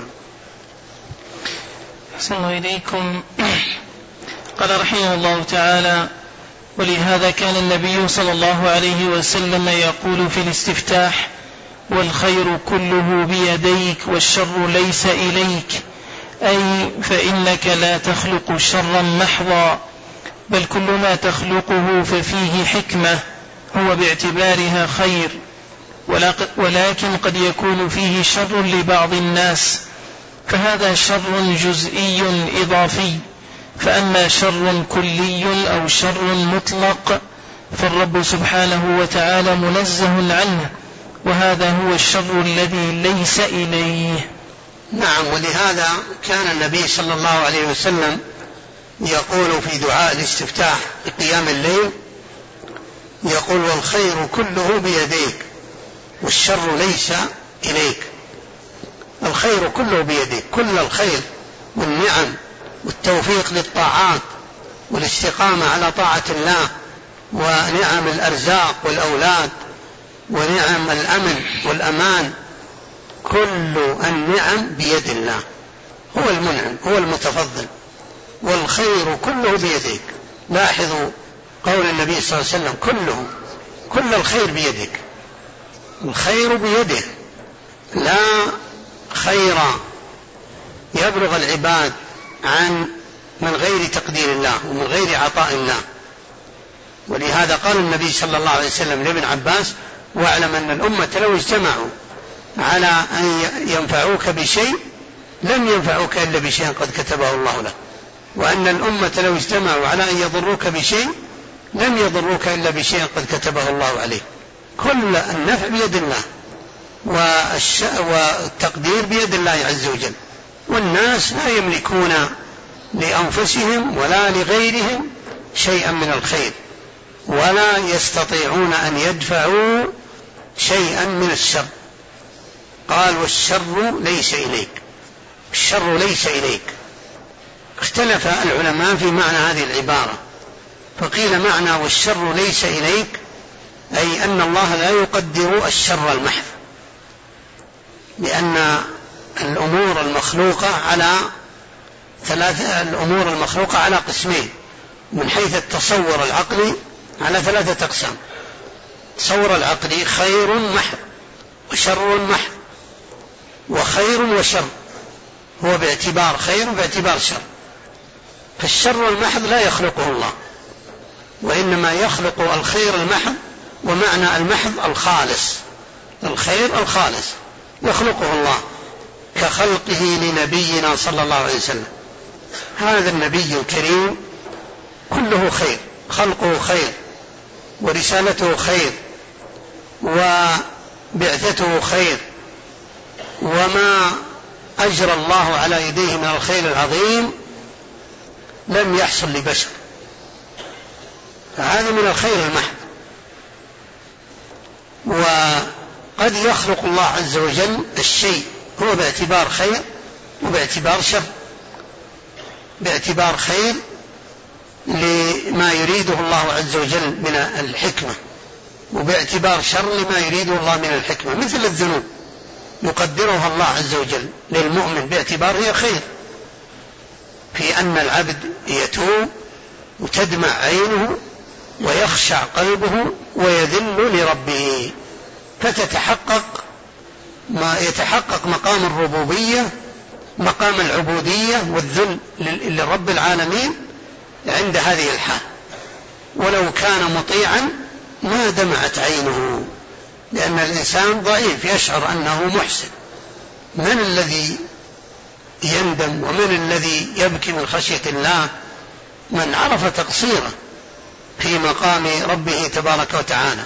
أحسن الله إليكم. قال رحمه الله تعالى: ولهذا كان النبي صلى الله عليه وسلم يقول في الاستفتاح: والخير كله بيديك والشر ليس إليك، أي فإنك لا تخلق شرا محضا، بل كل ما تخلقه ففيه حكمة هو باعتبارها خير، ولكن قد يكون فيه شر لبعض الناس، فهذا شر جزئي إضافي. فأما شر كلي أو شر مطلق فالرب سبحانه وتعالى منزه عنه، وهذا هو الشر الذي ليس إليه. نعم. ولهذا كان النبي صلى الله عليه وسلم يقول في دعاء الاستفتاح قيام الليل، يقول: والخير كله بيديك والشر ليس إليك. الخير كله بيديك، كل الخير والنعم والتوفيق للطاعات والاستقامة على طاعة الله، ونعم الأرزاق والأولاد، ونعم الأمن والأمان، كل النعم بيد الله، هو المنعم هو المتفضل، والخير كله بيديك. لاحظوا قول النبي صلى الله عليه وسلم: كل الخير بيدك. الخير بيده، لا خير يبلغ العباد من غير تقدير الله ومن غير عطاء الله. ولهذا قال النبي صلى الله عليه وسلم لابن عباس: واعلم أن الأمة لو اجتمعوا على أن ينفعوك بشيء لم ينفعوك إلا بشيء قد كتبه الله لك، وأن الأمة لو اجتمعوا على أن يضروك بشيء لم يضروك إلا بشيء قد كتبه الله عليك. كل النفع بيد الله، والتقدير بيد الله عز وجل. والناس لا يملكون لأنفسهم ولا لغيرهم شيئا من الخير، ولا يستطيعون أن يدفعوا شيئا من الشر. قال: والشر ليس إليك، الشر ليس إليك. اختلف العلماء في معنى هذه العبارة، فقيل معنى والشر ليس إليك أي أن الله لا يقدر الشر المحض، لأن الأمور المخلوقة على قسمين، من حيث التصور العقلي على 3 أقسام. التصور العقلي خير محض وشر محض، وخير وشر هو باعتبار خير وباعتبار شر. فالشر المحض لا يخلقه الله، وإنما يخلق الخير المحض، ومعنى المحض الخالص، الخير الخالص يخلقه الله، كخلقه لنبينا صلى الله عليه وسلم. هذا النبي الكريم كله خير، خلقه خير، ورسالته خير، وبعثته خير، وما أجرى الله على يديه من الخير العظيم لم يحصل لبشر، فهذا من الخير المحض. وقد يخلق الله عز وجل الشيء هو باعتبار خير وباعتبار شر، باعتبار خير لما يريده الله عز وجل من الحكمة، وباعتبار شر لما يريده الله من الحكمة، مثل الذنوب يقدرها الله عز وجل للمؤمن باعتبار هي خير، في أن العبد يتوب وتدمع عينه ويخشع قلبه ويذل لربه، يتحقق مقام الربوبية، مقام العبودية والذل لرب العالمين عند هذه الحال. ولو كان مطيعا ما دمعت عينه، لأن الإنسان ضعيف يشعر أنه محسن. من الذي يندم ومن الذي يبكي من خشية الله؟ من عرف تقصيره في مقام ربه تبارك وتعالى.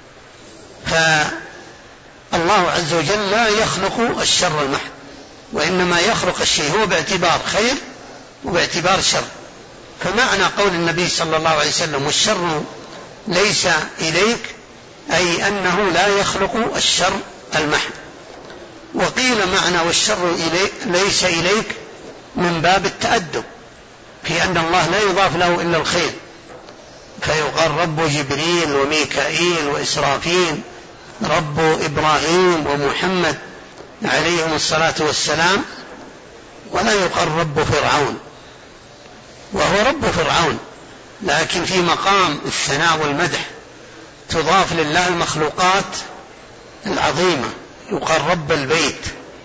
فالله عز وجل لا يخلق الشر المحض، وإنما يخلق الشيء هو باعتبار خير وباعتبار شر. فمعنى قول النبي صلى الله عليه وسلم والشر ليس إليك، أي أنه لا يخلق الشر المحض. وقيل معنى والشر ليس إليك من باب التأدب، في أن الله لا يضاف له إلا الخير، فيقال رب جبريل وميكائيل وإسرافيل، رب إبراهيم ومحمد عليهم الصلاة والسلام، ولا يقال رب فرعون، وهو رب فرعون، لكن في مقام الثناء والمدح تضاف لله المخلوقات العظيمة، يقال رب البيت،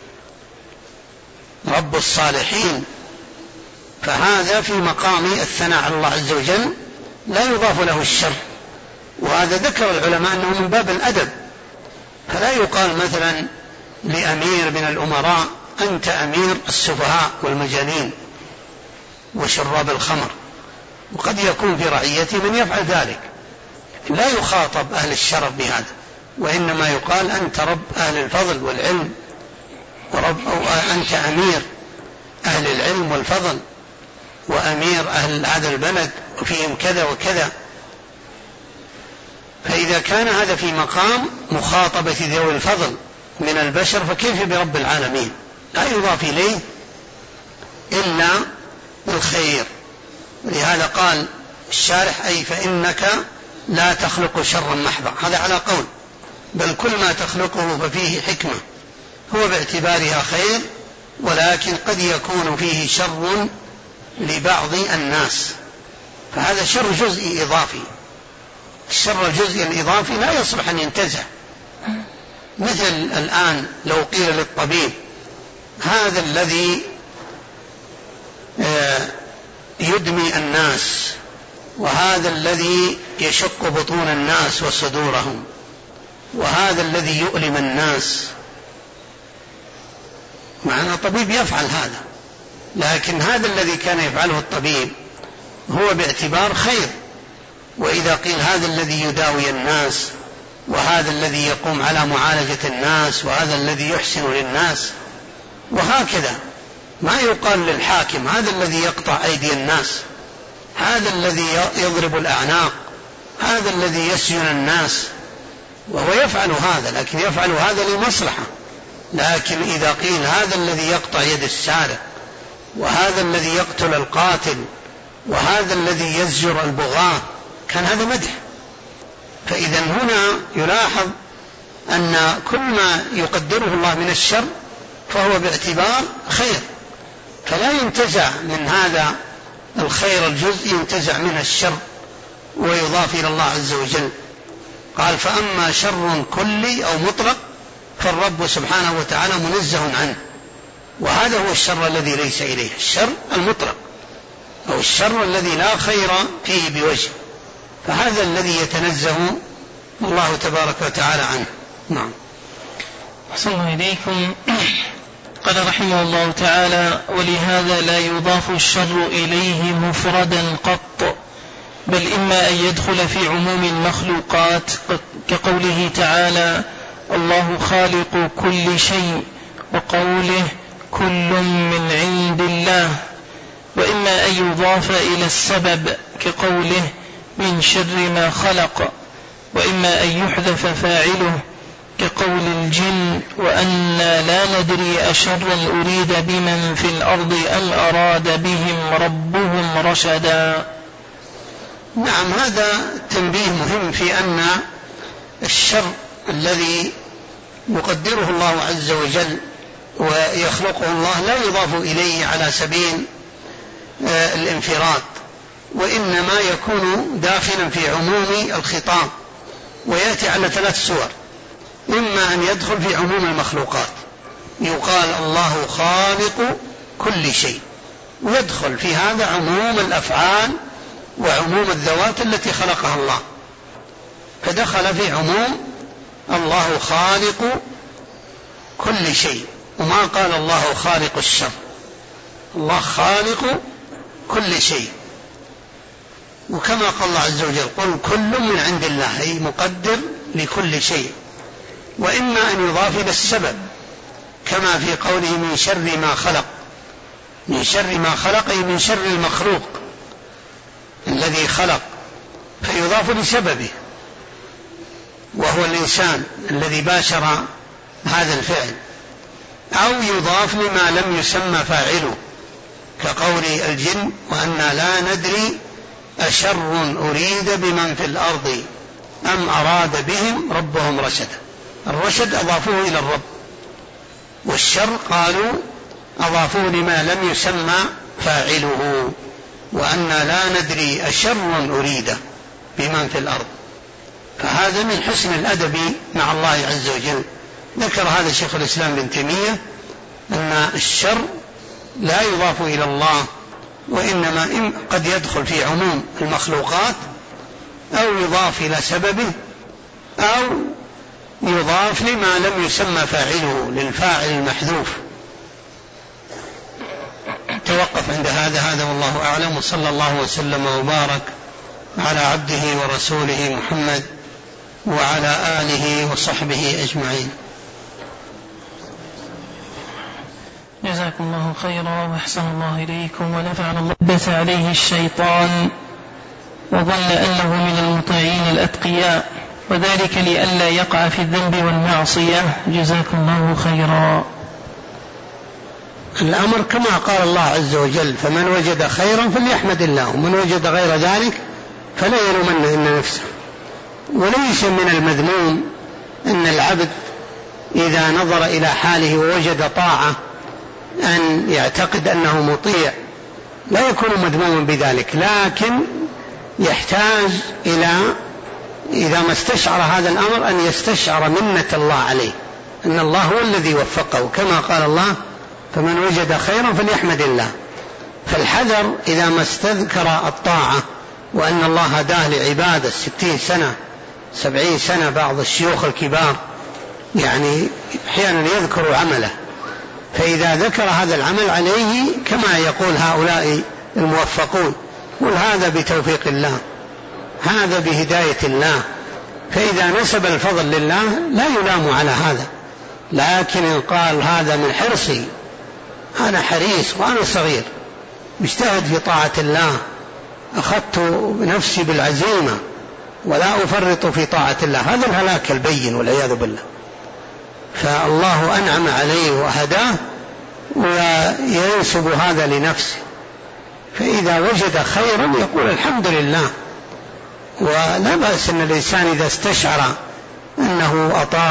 رب الصالحين. فهذا في مقام الثناء على الله عز وجل لا يضاف له الشر. وهذا ذكر العلماء أنه من باب الأدب، فلا يقال مثلا لأمير من الأمراء أنت أمير السفهاء والمجانين وشراب الخمر، وقد يكون في رعيته من يفعل ذلك، لا يخاطب أهل الشرف بهذا، وإنما يقال أنت رب أهل الفضل والعلم، أو أنت أمير أهل العلم والفضل وأمير أهل هذا البلد وفيهم كذا وكذا. فإذا كان هذا في مقام مخاطبة ذوي الفضل من البشر، فكيف برب العالمين؟ لا يضاف إليه إلا الخير. ولهذا قال الشارح أي فإنك لا تخلق شرا محضا، هذا على قول، بل كل ما تخلقه ففيه حكمة، هو باعتبارها خير، ولكن قد يكون فيه شر لبعض الناس، فهذا شر جزئي إضافي. الشر الجزئي الإضافي لا يصلح أن ينتزع. مثل الآن لو قيل للطبيب هذا الذي يدمي الناس، وهذا الذي يشق بطون الناس وصدورهم، وهذا الذي يؤلم الناس، مع أن الطبيب يفعل هذا، لكن هذا الذي كان يفعله الطبيب هو باعتبار خير. وإذا قيل هذا الذي يداوي الناس، وهذا الذي يقوم على معالجة الناس، وهذا الذي يحسن للناس، وهكذا، ما يقال للحاكم هذا الذي يقطع أيدي الناس، هذا الذي يضرب الأعناق، هذا الذي يسجن الناس، وهو يفعل هذا، لكن يفعل هذا لمصلحة. لكن إذا قيل هذا الذي يقطع يد السارق، وهذا الذي يقتل القاتل، وهذا الذي يزجر البغاة، كان هذا مدح. فإذا هنا يلاحظ أن كل ما يقدره الله من الشر فهو باعتبار خير، فلا ينتزع من هذا الخير الجزء، ينتزع منه الشر ويضاف إلى الله عز وجل. قال فأما شر كلي أو مطلق فالرب سبحانه وتعالى منزه عنه، وهذا هو الشر الذي ليس إليه، الشر المطلق أو الشر الذي لا خير فيه بوجه، فهذا الذي يتنزه الله تبارك وتعالى عنه. نعم. أحسن الله إليكم. قال رحمه الله تعالى ولهذا لا يضاف الشر إليه مفردا قط، بل إما أن يدخل في عموم المخلوقات كقوله تعالى الله خالق كل شيء، وقوله كل من عند الله، وإما أن يضاف إلى السبب كقوله من شر ما خلق، وإما أن يحذف فاعله كقول الجن وأنا لا ندري أشرا أريد بمن في الأرض أم أراد بهم ربهم رشدا. نعم، هذا تنبيه مهم في أن الشر الذي يقدره الله عز وجل ويخلقه الله لا يضاف إليه على سبيل الانفراد، وإنما يكون داخلا في عموم الخطاب، ويأتي على 3 صور. إما أن يدخل في عموم المخلوقات، يقال الله خالق كل شيء، ويدخل في هذا عموم الأفعال وعموم الذوات التي خلقها الله، فدخل في عموم الله خالق كل شيء، وما قال الله خالق الشر، الله خالق كل شيء. وكما قال الله عز وجل قل كل من عند الله، أي مقدر لكل شيء. وإما أن يضاف إلى السبب كما في قوله من شر ما خلق، من شر ما خلق أي من شر المخلوق الذي خلق، فيضاف لسببه وهو الإنسان الذي باشر هذا الفعل، أو يضاف لما لم يسمى فاعله كقول الجن وأنا لا ندري أشر أريد بمن في الأرض أم أراد بهم ربهم رشدا. الرشد أضافوه إلى الرب، والشر قالوا أضافوه لما لم يسمى فاعله، وأنا لا ندري أشر أريد بمن في الأرض. فهذا من حسن الأدب مع الله عز وجل. ذكر هذا شيخ الإسلام ابن تيمية أن الشر لا يضاف إلى الله، وإنما قد يدخل في عموم المخلوقات، أو يضاف إلى سببه، أو يضاف لما لم يسمى فاعله للفاعل المحذوف. توقف عند هذا والله أعلم، وصلى الله وسلم وبارك على عبده ورسوله محمد وعلى آله وصحبه أجمعين. جزاكم الله خيرا وأحسن الله إليكم ونفعنا الله. لبس عليه الشيطان وظن أنه من المطيعين الأتقياء، وذلك لئلا يقع في الذنب والمعصية. جزاكم الله خيرا. الأمر كما قال الله عز وجل فمن وجد خيرا فليحمد الله، ومن وجد غير ذلك فلا يلومن إلا نفسه. وليس من المذموم أن العبد إذا نظر إلى حاله ووجد طاعة أن يعتقد أنه مطيع، لا يكون مذموما بذلك، لكن يحتاج إلى إذا ما استشعر هذا الأمر أن يستشعر منة الله عليه، أن الله هو الذي وفقه، كما قال الله فمن وجد خيرا فليحمد الله. فالحذر إذا ما استذكر الطاعة وأن الله هداه لعبادة 60 سنة 70 سنة، بعض الشيوخ الكبار يعني أحيانا يذكر عمله، فإذا ذكر هذا العمل عليه كما يقول هؤلاء الموفقون، قل هذا بتوفيق الله، هذا بهداية الله، فإذا نسب الفضل لله لا يلام على هذا. لكن إن قال هذا من حرصي، أنا حريص وأنا صغير مجتهد في طاعة الله، أخذت نفسي بالعزيمة ولا أفرط في طاعة الله، هذا الهلاك البين والعياذ بالله. فالله أنعم عليه وهداه وينسب هذا لنفسه، فإذا وجد خيرا يقول الحمد لله. ولا بأس أن الإنسان إذا استشعر أنه أطاع،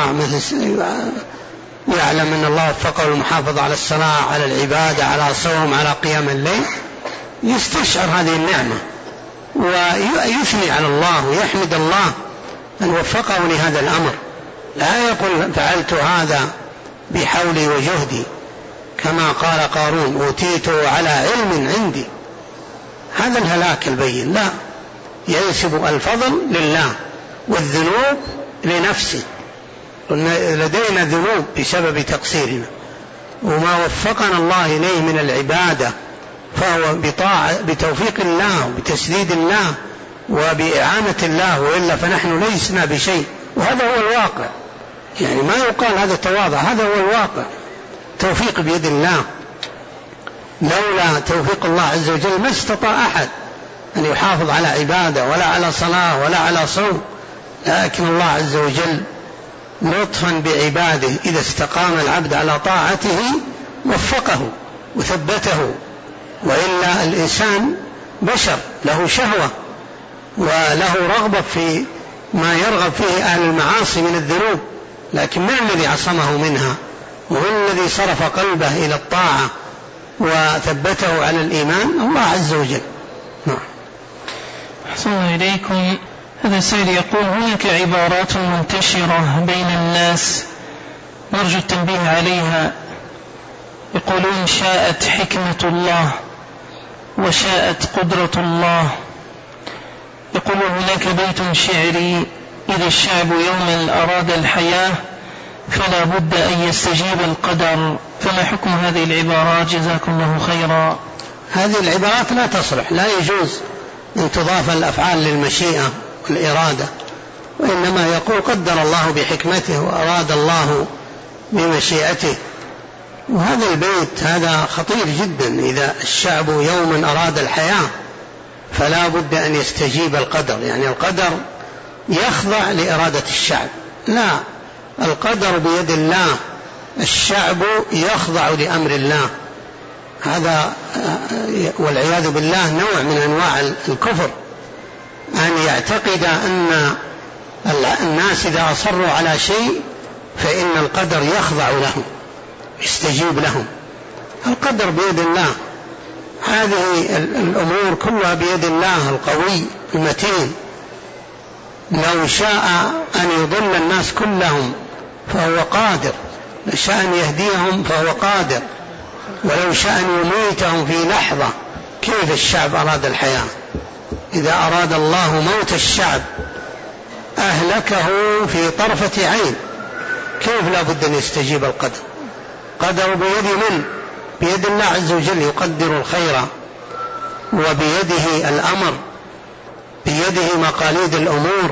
يعلم أن الله وفقه المحافظة على الصلاة، على العبادة، على صوم، على قيام الليل، يستشعر هذه النعمة ويثني على الله ويحمد الله أن وفقه لهذا الأمر. لا يقول فعلت هذا بحولي وجهدي، كما قال قارون أوتيته على علم عندي، هذا الهلاك البين. لا، ينسب الفضل لله والذنوب لنفسه. لدينا ذنوب بسبب تقصيرنا، وما وفقنا الله إليه من العبادة فهو بتوفيق الله وبتسديد الله وبإعانة الله، وإلا فنحن ليسنا بشيء. وهذا هو الواقع، يعني ما يقال هذا تواضع، هذا هو الواقع، توفيق بيد الله. لولا توفيق الله عز وجل ما استطاع أحد أن يحافظ على عبادة ولا على صلاة ولا على صوم. لكن الله عز وجل لطفا بعباده إذا استقام العبد على طاعته وفقه وثبته. وإلا الإنسان بشر له شهوة وله رغبة في ما يرغب فيه أهل المعاصي من الذنوب، لكن من الذي عصمه منها؟ وهو الذي صرف قلبه إلى الطاعة وثبته على الإيمان، الله عز وجل. نعم. أحسن إليكم. هذا السائل يقول هناك عبارات منتشرة بين الناس نرجو التنبيه عليها، يقولون شاءت حكمة الله وشاءت قدرة الله. يقول هناك بيت شعري إذا الشعب يوما أراد الحياة فلا بد أن يستجيب القدر، فما حكم هذه العبارات؟ جزاكم الله خيرا. هذه العبارات لا تصلح، لا يجوز أن تضاف الأفعال للمشيئة والإرادة، وإنما يقول قدر الله بحكمته وأراد الله بمشيئته. وهذا البيت هذا خطير جدا. إذا الشعب يوما أراد الحياة فلا بد أن يستجيب القدر، يعني القدر يخضع لإرادة الشعب، لا، القدر بيد الله، الشعب يخضع لأمر الله. هذا والعياذ بالله نوع من أنواع الكفر، أن يعتقد أن الناس إذا أصروا على شيء فإن القدر يخضع لهم يستجيب لهم. القدر بيد الله، هذه الأمور كلها بيد الله القوي المتين. لو شاء أن يضل الناس كلهم فهو قادر، لو شاء أن يهديهم فهو قادر، ولو شاء أن يميتهم في لحظة. كيف الشعب أراد الحياة؟ إذا أراد الله موت الشعب أهلكه في طرفة عين، كيف لا بد أن يستجيب القدر؟ قدر بيد من؟ بيد الله عز وجل، يقدر الخير وبيده الأمر، بيده مقاليد الأمور،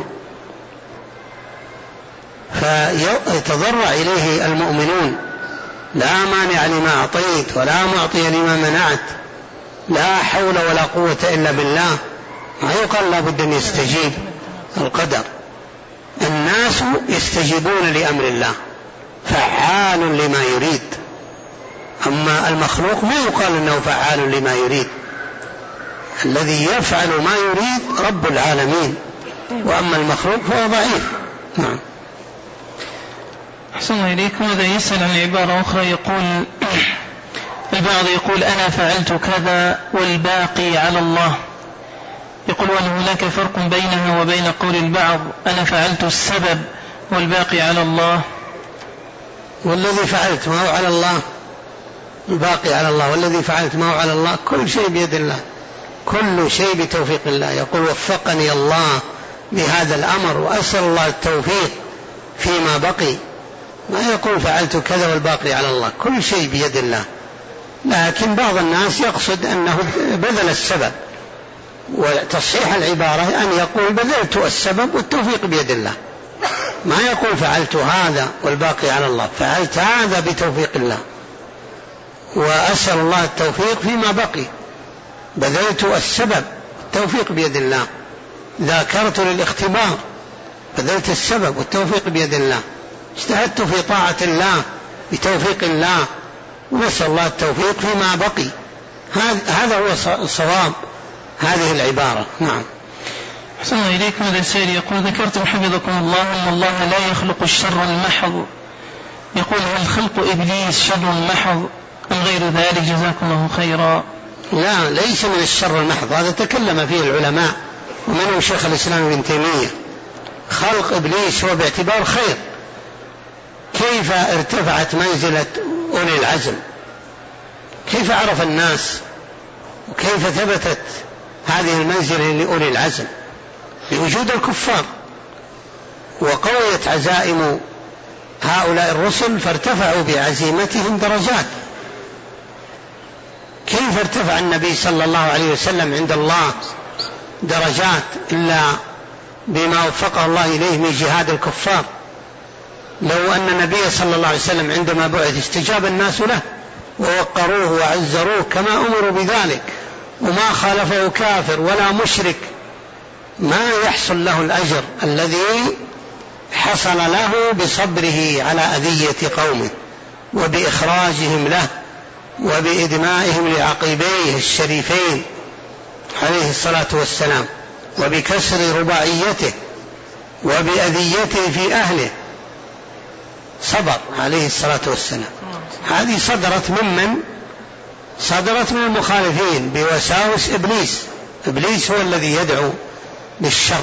فيتضرع إليه المؤمنون: لا مانع لما أعطيت ولا معطي لما منعت، لا حول ولا قوة إلا بالله. ما يقال لا بد أن يستجيب القدر. الناس يستجيبون لأمر الله، فعال لما يريد. أما المخلوق ما يقال أنه فعال لما يريد، الذي يفعل ما يريد رب العالمين، وأما المخلوق فهو ضعيف. نعم. أحسن إليكم. هذا يسأل عن عبارة أخرى، يقول البعض يقول أنا فعلت كذا والباقي على الله، يقول وهل هناك فرق بينها وبين قول البعض أنا فعلت السبب والباقي على الله؟ والذي فعلت ما هو على الله، الباقي على الله، والذي فعلت ما هو على الله. كل شيء بيد الله، كل شيء بتوفيق الله. يقول وفقني الله بهذا الأمر وأسأل الله التوفيق فيما بقي. ما يقول فعلت كذا والباقي على الله، كل شيء بيد الله. لكن بعض الناس يقصد أنه بذل السبب، وتصحيح العبارة أن يقول بذلت السبب والتوفيق بيد الله. ما يقول فعلت هذا والباقي على الله، فعلت هذا بتوفيق الله وأسأل الله التوفيق فيما بقي. بذلت السبب، التوفيق بيد الله. ذاكرت للاختبار، بذلت السبب والتوفيق بيد الله. اجتهدت في طاعة الله بتوفيق الله، ونسأل الله التوفيق فيما بقي. هذا هو صواب هذه العبارة. نعم. أحسن إليكم. هذا السائل يقول ذكرتم حفظكم الله أن الله لا يخلق الشر المحض، يقول هل خلق إبليس شر محض أم غير ذلك؟ جزاكم الله خيرا. لا، ليس من الشر المحض، هذا تكلم فيه العلماء ومنهم شيخ الإسلام ابن تيمية. خلق إبليس هو باعتبار خير. كيف ارتفعت منزلة أولي العزم؟ كيف عرف الناس وكيف ثبتت هذه المنزلة لأولي العزم؟ بوجود الكفار، وقويت عزائم هؤلاء الرسل فارتفعوا بعزيمتهم درجات. كيف ارتفع النبي صلى الله عليه وسلم عند الله درجات إلا بما وفقه الله إليه من جهاد الكفار؟ لو أن النبي صلى الله عليه وسلم عندما بعث استجاب الناس له ووقروه وعزروه كما أمروا بذلك، وما خالفه كافر ولا مشرك، ما يحصل له الأجر الذي حصل له بصبره على أذية قومه وبإخراجهم له وبإدمائهم لعقيبيه الشريفين عليه الصلاة والسلام، وبكسر رباعيته وبأذيته في أهله. صبر عليه الصلاة والسلام. هذه صدرت ممن؟ صدرت من المخالفين بوساوس إبليس. إبليس هو الذي يدعو للشر،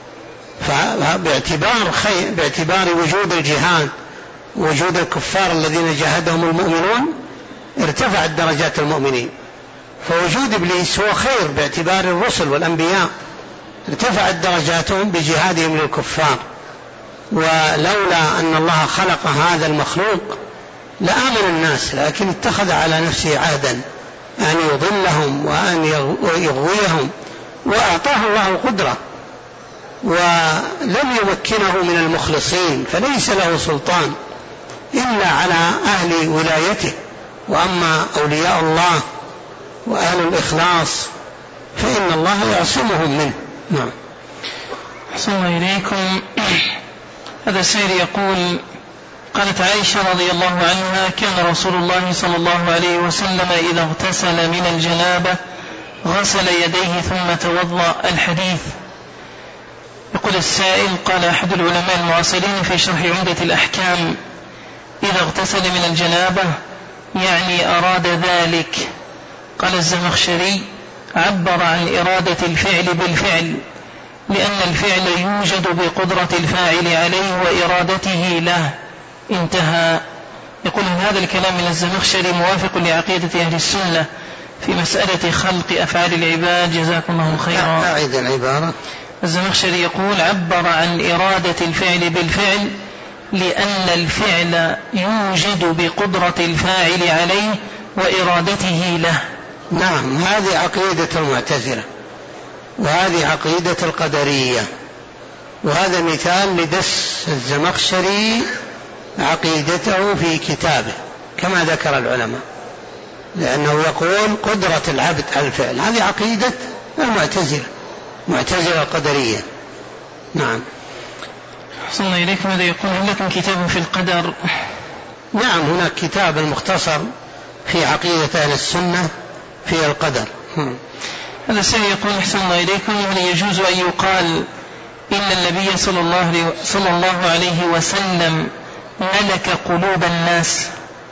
باعتبار وجود الجهاد وجود الكفار الذين جاهدهم المؤمنون ارتفعت درجات المؤمنين. فوجود إبليس هو خير باعتبار الرسل والأنبياء، ارتفعت درجاتهم بجهادهم للكفار. ولولا أن الله خلق هذا المخلوق لآمن الناس، لكن اتخذ على نفسه عهدا أن يضلهم وأن يغويهم وأعطاه الله قدرة ولم يمكنه من المخلصين، فليس له سلطان إلا على أهل ولايته. وأما أولياء الله وأهل الإخلاص فإن الله يعصمهم منه. نعم. أحسن الله إليكم. هذا السائل يقول: قالت عائشة رضي الله عنها: كان رسول الله صلى الله عليه وسلم إذا اغتسل من الجنابة غسل يديه ثم توضأ. الحديث. يقول السائل: قال أحد العلماء المعاصرين في شرح عمدة الأحكام: إذا اغتسل من الجنابة يعني أراد ذلك. قال الزمخشري: عبر عن إرادة الفعل بالفعل، لأن الفعل يوجد بقدرة الفاعل عليه وإرادته له. انتهى. يقول: هذا الكلام من الزمخشري موافق لعقيدة أهل السنة في مسألة خلق أفعال العباد؟ جزاكم الله خيرا. أعيد العبارة. الزمخشري يقول: عبر عن إرادة الفعل بالفعل، لأن الفعل يوجد بقدرة الفاعل عليه وإرادته له. نعم، هذه عقيدة المعتزلة وهذه عقيدة القدرية، وهذا مثال لدس الزمخشري عقيدته في كتابه كما ذكر العلماء، لأنه يقول قدرة العبد على الفعل. هذه عقيدة المعتزلة، معتزلة القدرية. نعم. أحسن الله إليكم. هذا يقول: هل لكم كتاب في القدر؟ نعم، هناك كتاب المختصر في عقيدة أهل السنة في القدر. هذا السائل يقول: أحسن الله إليكم، هل يجوز أن يقال إن النبي صلى الله عليه وسلم ملك قلوب الناس؟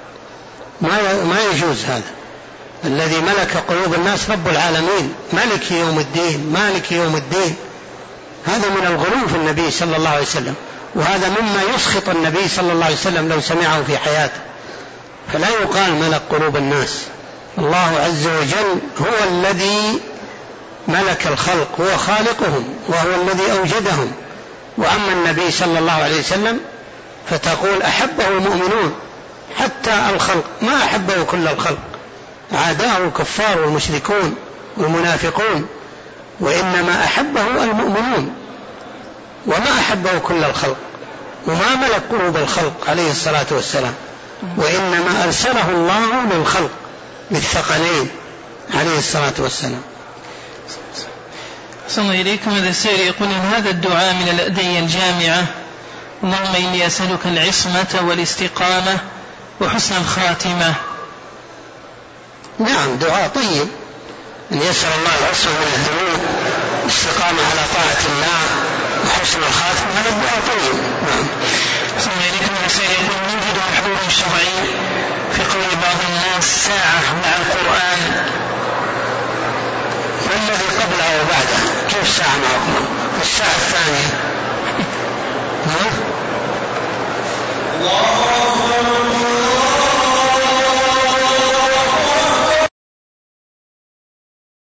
ما يجوز هذا. الذي ملك قلوب الناس رب العالمين، ملك يوم الدين، مالك يوم الدين. هذا من الغلو في النبي صلى الله عليه وسلم، وهذا مما يسخط النبي صلى الله عليه وسلم لو سمعه في حياته. فلا يقال ملك قلوب الناس. الله عز وجل هو الذي ملك الخلق، هو خالقهم وهو الذي أوجدهم. وأما النبي صلى الله عليه وسلم فتقول أحبه المؤمنون، حتى الخلق ما أحبه كل الخلق، عاداه الكفار والمشركون والمنافقون، وإنما أحبه المؤمنون وما أحبه كل الخلق، وما ملك قلوب الخلق عليه الصلاة والسلام، وإنما أرسله الله للخلق بالثقلين عليه الصلاة والسلام. أحسن الله إليكم. هذا السائل يقول: إن هذا الدعاء من الأدعية الجامعة: اللهم إني أسألك العصمة والاستقامة وحسن الخاتمة. نعم، دعاء طيب، أن يسأل الله العصمة من الذنوب والاستقامة على طاعة الله وحسن الخاتمة، هذا دعاء طيب. نعم. أحسن الله إليكم. هذا السائل يقول: نوجد محظور شرعي في قول بعض الناس ساعة مع القرآن، ما الذي قبله وبعده؟ كيف ساعة مع القرآن؟ الساعة الثانية